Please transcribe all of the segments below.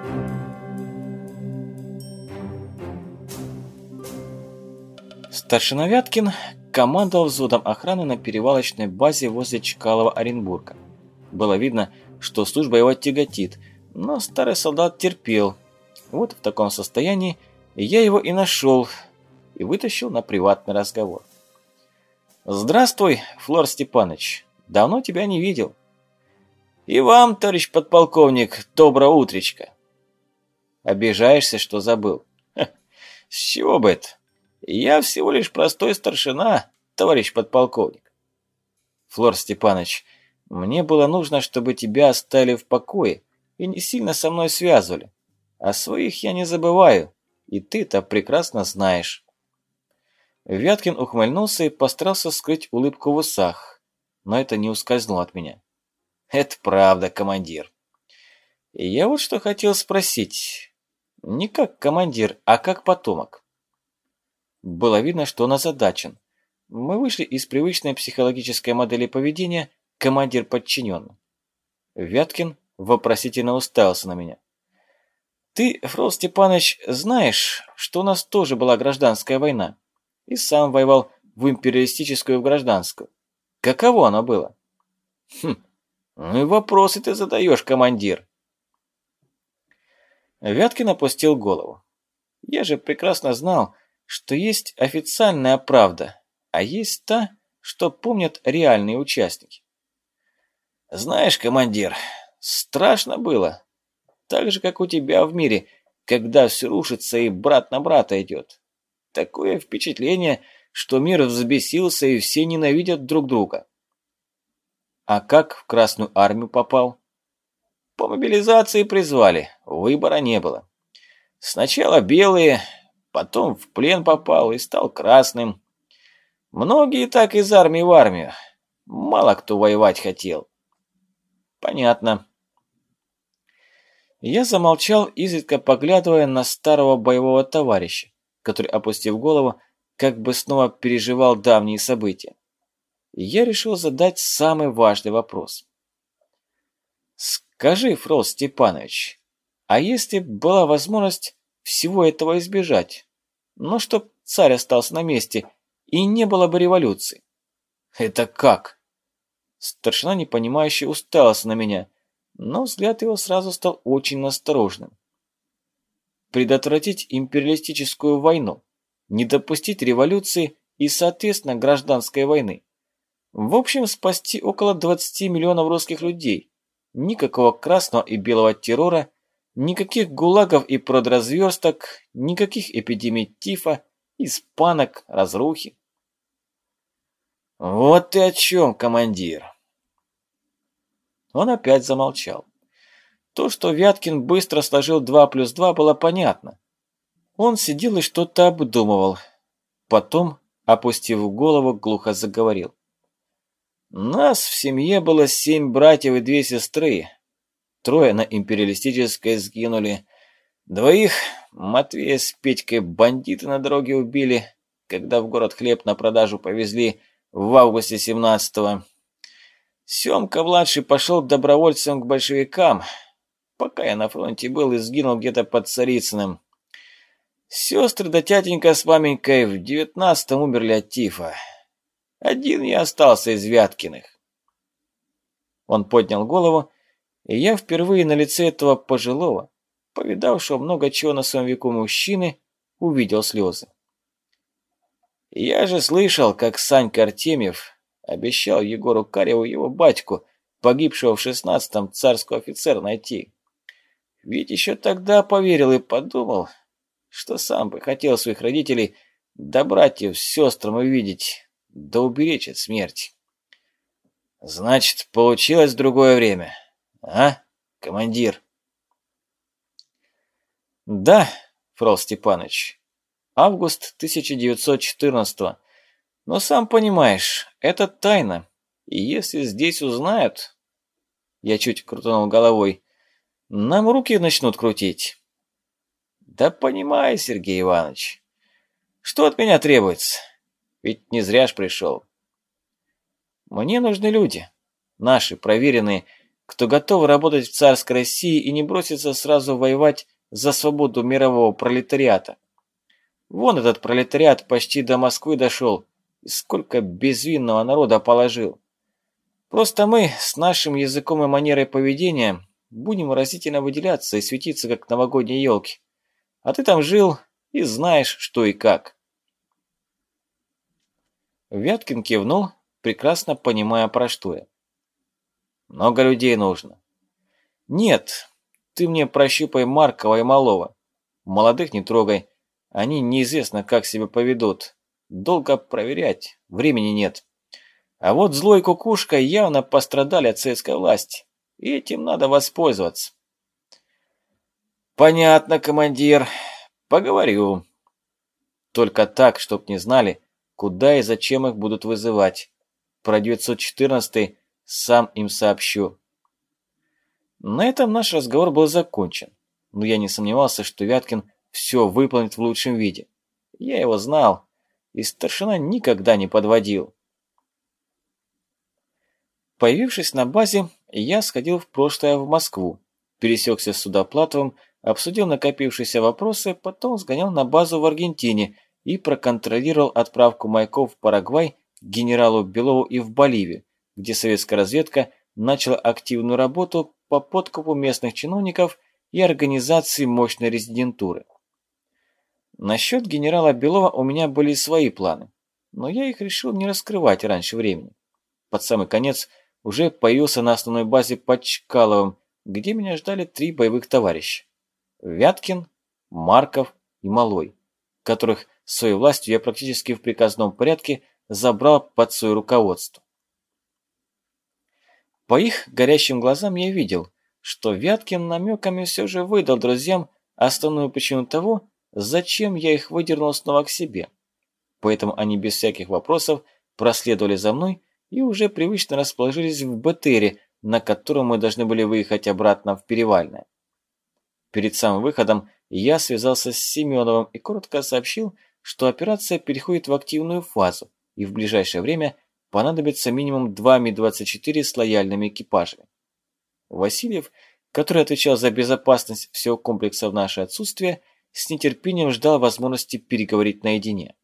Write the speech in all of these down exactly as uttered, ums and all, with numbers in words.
Старшина Вяткин командовал взводом охраны на перевалочной базе возле Чкалова-Оренбурга. Было видно, что служба его тяготит, но старый солдат терпел. Вот в таком состоянии я его и нашел, и вытащил на приватный разговор. «Здравствуй, Флор Степаныч, давно тебя не видел». «И вам, товарищ подполковник, доброе утречко». «Обижаешься, что забыл?» Ха, «С чего бы это? Я всего лишь простой старшина, товарищ подполковник». «Флор Степаныч, мне было нужно, чтобы тебя оставили в покое и не сильно со мной связывали. О своих я не забываю, и ты это прекрасно знаешь». Вяткин ухмыльнулся и постарался скрыть улыбку в усах, но это не ускользнуло от меня. «Это правда, командир. И я вот что хотел спросить. Не как командир, а как потомок». Было видно, что он озадачен. Мы вышли из привычной психологической модели поведения командир-подчиненный. Вяткин вопросительно уставился на меня. «Ты, Фрол Степанович, знаешь, что у нас тоже была гражданская война? И сам воевал в империалистическую и в гражданскую. Каково оно было?» «Хм, ну и вопросы ты задаешь, командир». Вяткин опустил голову. Я же прекрасно знал, что есть официальная правда, а есть та, что помнят реальные участники. «Знаешь, командир, страшно было. Так же, как у тебя в мире, когда все рушится и брат на брата идет. Такое впечатление, что мир взбесился и все ненавидят друг друга». «А как в Красную армию попал?» «По мобилизации призвали, выбора не было. Сначала белые, потом в плен попал и стал красным. Многие так из армии в армию. Мало кто воевать хотел». «Понятно». Я замолчал, изредка поглядывая на старого боевого товарища, который, опустив голову, как бы снова переживал давние события. Я решил задать самый важный вопрос. «Скажи, Фрол Степанович, а если б была возможность всего этого избежать, ну, чтоб царь остался на месте и не было бы революции?» «Это как?» Старшина непонимающе уставился на меня, но взгляд его сразу стал очень настороженным. «Предотвратить империалистическую войну, не допустить революции и, соответственно, гражданской войны. В общем, спасти около двадцати миллионов русских людей. Никакого красного и белого террора, никаких гулагов и продразверсток, никаких эпидемий тифа, испанок, разрухи». «Вот ты о чем, командир!» Он опять замолчал. То, что Вяткин быстро сложил два плюс два, было понятно. Он сидел и что-то обдумывал. Потом, опустив голову, глухо заговорил. «Нас в семье было семь братьев и две сестры. Трое на империалистической сгинули. Двоих, Матвея с Петькой, бандиты на дороге убили, когда в город хлеб на продажу повезли в августе семнадцатого. Семка-младший пошел добровольцем к большевикам, пока я на фронте был и сгинул где-то под Царицыным. Сестры да тятенька с маменькой в девятнадцатом умерли от тифа. Один я остался из Вяткиных». Он поднял голову, и я впервые на лице этого пожилого, повидавшего много чего на своем веку мужчины, увидел слезы. «Я же слышал, как Санька Артемьев обещал Егору Кареву его батьку, погибшего в шестнадцатом, царского офицера найти. Ведь еще тогда поверил и подумал, что сам бы хотел своих родителей, да братьев с сестрам увидеть, да уберечь от смерти. Значит, получилось в другое время, а, командир?» «Да, Фрол Степанович, август тысяча девятьсот четырнадцатого. Но сам понимаешь, это тайна, и если здесь узнают...» Я чуть крутанул головой. «Нам руки начнут крутить». «Да понимаю, Сергей Иванович. Что от меня требуется? Ведь не зря ж пришел. Мне нужны люди, наши, проверенные, кто готов работать в царской России и не бросится сразу воевать за свободу мирового пролетариата. Вон этот пролетариат почти до Москвы дошел, и сколько безвинного народа положил. Просто мы с нашим языком и манерой поведения будем выразительно выделяться и светиться, как новогодние елки. А ты там жил и знаешь, что и как. Вяткин кивнул, прекрасно понимая, про что я. Много людей нужно. Нет, ты мне прощупай Маркова и Малова. Молодых не трогай, они неизвестно, как себя поведут. Долго проверять, времени нет. А вот злой кукушка явно пострадали от советской власти, и этим надо воспользоваться. Понятно, командир, поговорю. Только так, чтоб не знали, куда и зачем их будут вызывать. Про девятьсот четырнадцатый сам им сообщу. На этом наш разговор был закончен, но я не сомневался, что Вяткин все выполнит в лучшем виде. Я его знал, и старшина никогда не подводил. Появившись на базе, я сходил в прошлое в Москву, пересекся с Судоплатовым, обсудил накопившиеся вопросы, потом сгонял на базу в Аргентине и проконтролировал отправку маяков в Парагвай, генералу Белову и в Боливию, где советская разведка начала активную работу по подкупу местных чиновников и организации мощной резидентуры. Насчет генерала Белова у меня были свои планы, но я их решил не раскрывать раньше времени. Под самый конец уже появился на основной базе под Чкаловым, где меня ждали три боевых товарища. Вяткин, Марков и Малой, которых своей властью я практически в приказном порядке забрал под свое руководство. По их горящим глазам я видел, что Вяткин намеками все же выдал друзьям основную причину того, зачем я их выдернул снова к себе. Поэтому они без всяких вопросов проследовали за мной и уже привычно расположились в БТРе, на котором мы должны были выехать обратно в Перевальное. Перед самым выходом я связался с Семеновым и коротко сообщил, что операция переходит в активную фазу, и в ближайшее время понадобится минимум два Ми двадцать четыре с лояльными экипажами. Васильев, который отвечал за безопасность всего комплекса в наше отсутствие, с нетерпением ждал возможности переговорить наедине.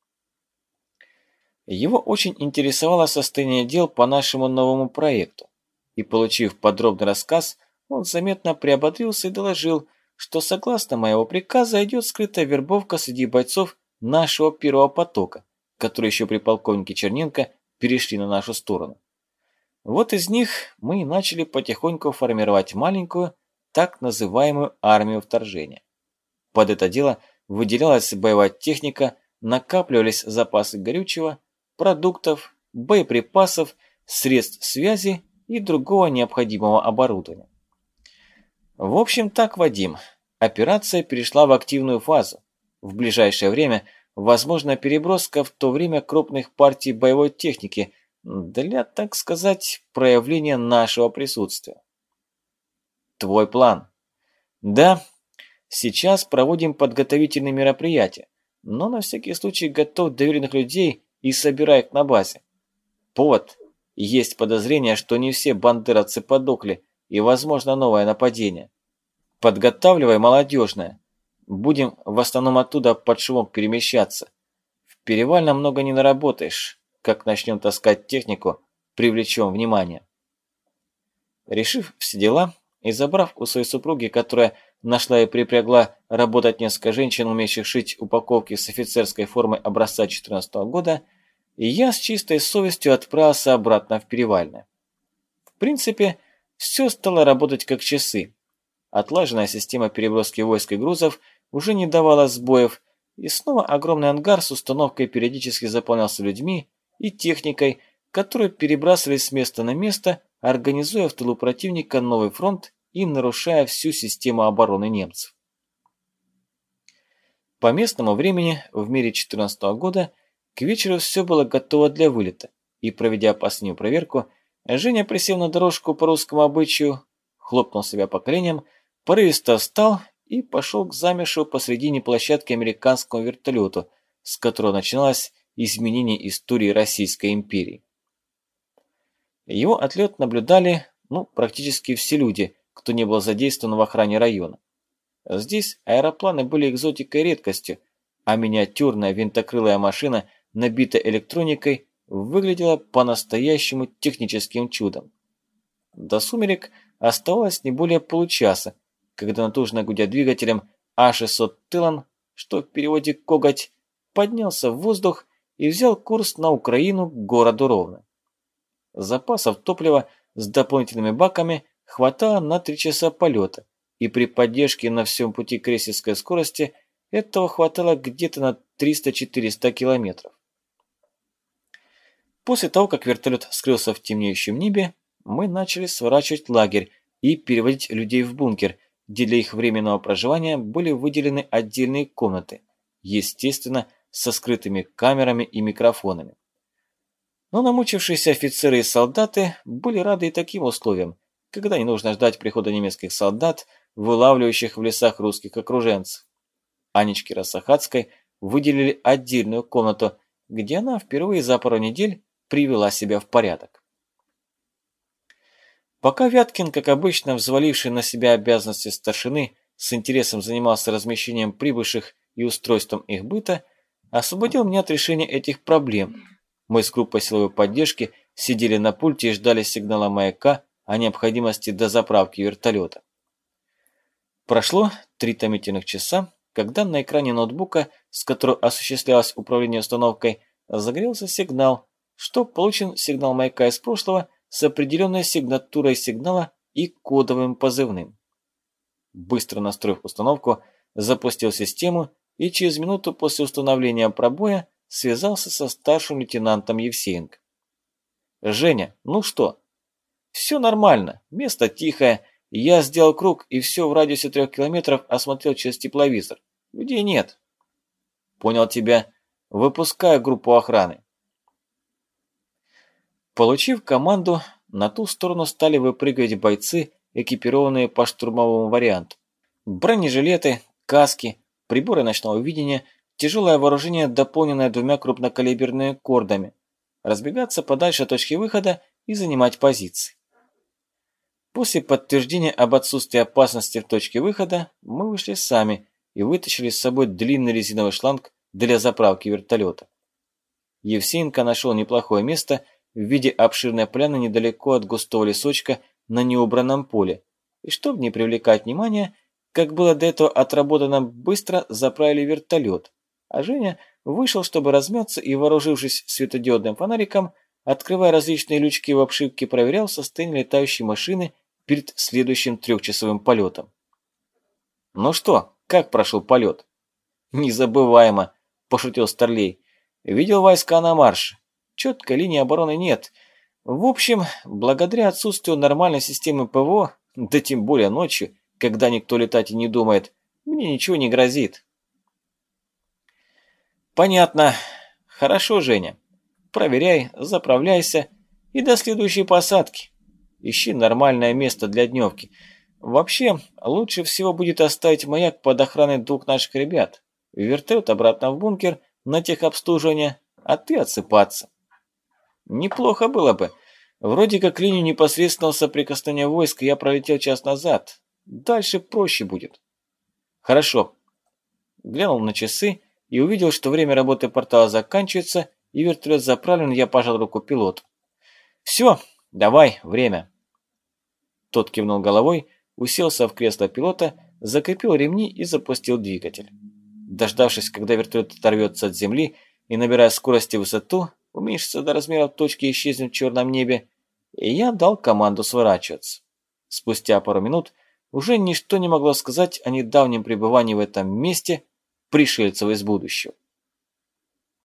Его очень интересовало состояние дел по нашему новому проекту, и, получив подробный рассказ, он заметно приободрился и доложил, что согласно моего приказа идет скрытая вербовка среди бойцов нашего первого потока, которые еще при полковнике Черненко перешли на нашу сторону. Вот из них мы и начали потихоньку формировать маленькую, так называемую армию вторжения. Под это дело выделялась боевая техника, накапливались запасы горючего, продуктов, боеприпасов, средств связи и другого необходимого оборудования. В общем так, Вадим, операция перешла в активную фазу. В ближайшее время возможна переброска в то время крупных партий боевой техники для, так сказать, проявления нашего присутствия. Твой план? Да, сейчас проводим подготовительные мероприятия, но на всякий случай готов доверенных людей и собирай их на базе. Повод. Есть подозрение, что не все бандеровцы подохли, и возможно новое нападение. Подготавливай молодежное. Будем в основном оттуда под шумок перемещаться. В Перевальном много не наработаешь. Как начнем таскать технику, привлечем внимание. Решив все дела и забрав у своей супруги, которая нашла и припрягла работать несколько женщин, умеющих шить упаковки с офицерской формой образца четырнадцатого года, и я с чистой совестью отправился обратно в Перевальное. В принципе, все стало работать как часы. Отлаженная система переброски войск и грузов уже не давала сбоев, и снова огромный ангар с установкой периодически заполнялся людьми и техникой, которые перебрасывались с места на место, организуя в тылу противника новый фронт и нарушая всю систему обороны немцев. По местному времени в мире четырнадцатого года к вечеру все было готово для вылета, и, проведя последнюю проверку, Женя, присев на дорожку по русскому обычаю, хлопнул себя по коленям, порывисто встал и пошел к замершему посредине площадки американскому вертолету, с которого начиналось изменение истории Российской империи. Его отлет наблюдали, ну, ну, практически все люди, кто не был задействован в охране района. Здесь аэропланы были экзотикой и редкостью, а миниатюрная винтокрылая машина, набитая электроникой, выглядела по-настоящему техническим чудом. До сумерек оставалось не более получаса, когда натужно гудя двигателем А шестьсот Тылан, что в переводе «коготь», поднялся в воздух и взял курс на Украину к городу Ровно. Запасов топлива с дополнительными баками хватало на три часа полета, и при поддержке на всем пути крейсерской скорости этого хватало где-то на триста-четыреста километров. После того, как вертолет скрылся в темнеющем небе, мы начали сворачивать лагерь и переводить людей в бункер, где для их временного проживания были выделены отдельные комнаты, естественно, со скрытыми камерами и микрофонами. Но намучившиеся офицеры и солдаты были рады и таким условиям, когда не нужно ждать прихода немецких солдат, вылавливающих в лесах русских окруженцев. Анечке Росахатской выделили отдельную комнату, где она впервые за пару недель привела себя в порядок. Пока Вяткин, как обычно, взваливший на себя обязанности старшины, с интересом занимался размещением прибывших и устройством их быта, освободил меня от решения этих проблем. Мы с группой силовой поддержки сидели на пульте и ждали сигнала маяка о необходимости дозаправки вертолета. Прошло три томительных часа, когда на экране ноутбука, с которого осуществлялось управление установкой, загорелся сигнал, что получен сигнал маяка из прошлого с определенной сигнатурой сигнала и кодовым позывным. Быстро настроив установку, запустил систему и через минуту после установления пробоя связался со старшим лейтенантом Евсеенко. «Женя, ну что?» «Все нормально, место тихое, я сделал круг и все в радиусе трех километров осмотрел через тепловизор. Людей нет». «Понял тебя. Выпускаю группу охраны». Получив команду, на ту сторону стали выпрыгивать бойцы, экипированные по штурмовому варианту. Бронежилеты, каски, приборы ночного видения, тяжелое вооружение, дополненное двумя крупнокалиберными кордами, разбегаться подальше от точки выхода и занимать позиции. После подтверждения об отсутствии опасности в точке выхода мы вышли сами и вытащили с собой длинный резиновый шланг для заправки вертолета. Евсеенко нашел неплохое место в виде обширной поляны недалеко от густого лесочка на неубранном поле, и чтобы не привлекать внимания, как было до этого отработано, быстро заправили вертолет, а Женя вышел, чтобы размяться, и, вооружившись светодиодным фонариком, открывая различные лючки в обшивке, проверял состояние летающей машины перед следующим трехчасовым полетом. «Ну что, как прошел полет?» «Незабываемо», – пошутил Старлей. «Видел войска на марше. Четкой линии обороны нет. В общем, благодаря отсутствию нормальной системы ПВО, да тем более ночью, когда никто летать и не думает, мне ничего не грозит». «Понятно. Хорошо, Женя. Проверяй, заправляйся и до следующей посадки. Ищи нормальное место для дневки. Вообще, лучше всего будет оставить маяк под охраной двух наших ребят. Вертолет обратно в бункер на техобслуживание, а ты отсыпаться». «Неплохо было бы. Вроде как линию непосредственного соприкосновения войск я пролетел час назад. Дальше проще будет». «Хорошо». Глянул на часы и увидел, что время работы портала заканчивается, и вертолет заправлен, я пожал руку пилоту. «Все, давай, время». Тот кивнул головой, уселся в кресло пилота, закрепил ремни и запустил двигатель. Дождавшись, когда вертолет оторвется от земли и, набирая скорость и высоту, уменьшится до размеров точки и исчезнет в черном небе, и я дал команду сворачиваться. Спустя пару минут уже ничто не могло сказать о недавнем пребывании в этом месте пришельцев из будущего.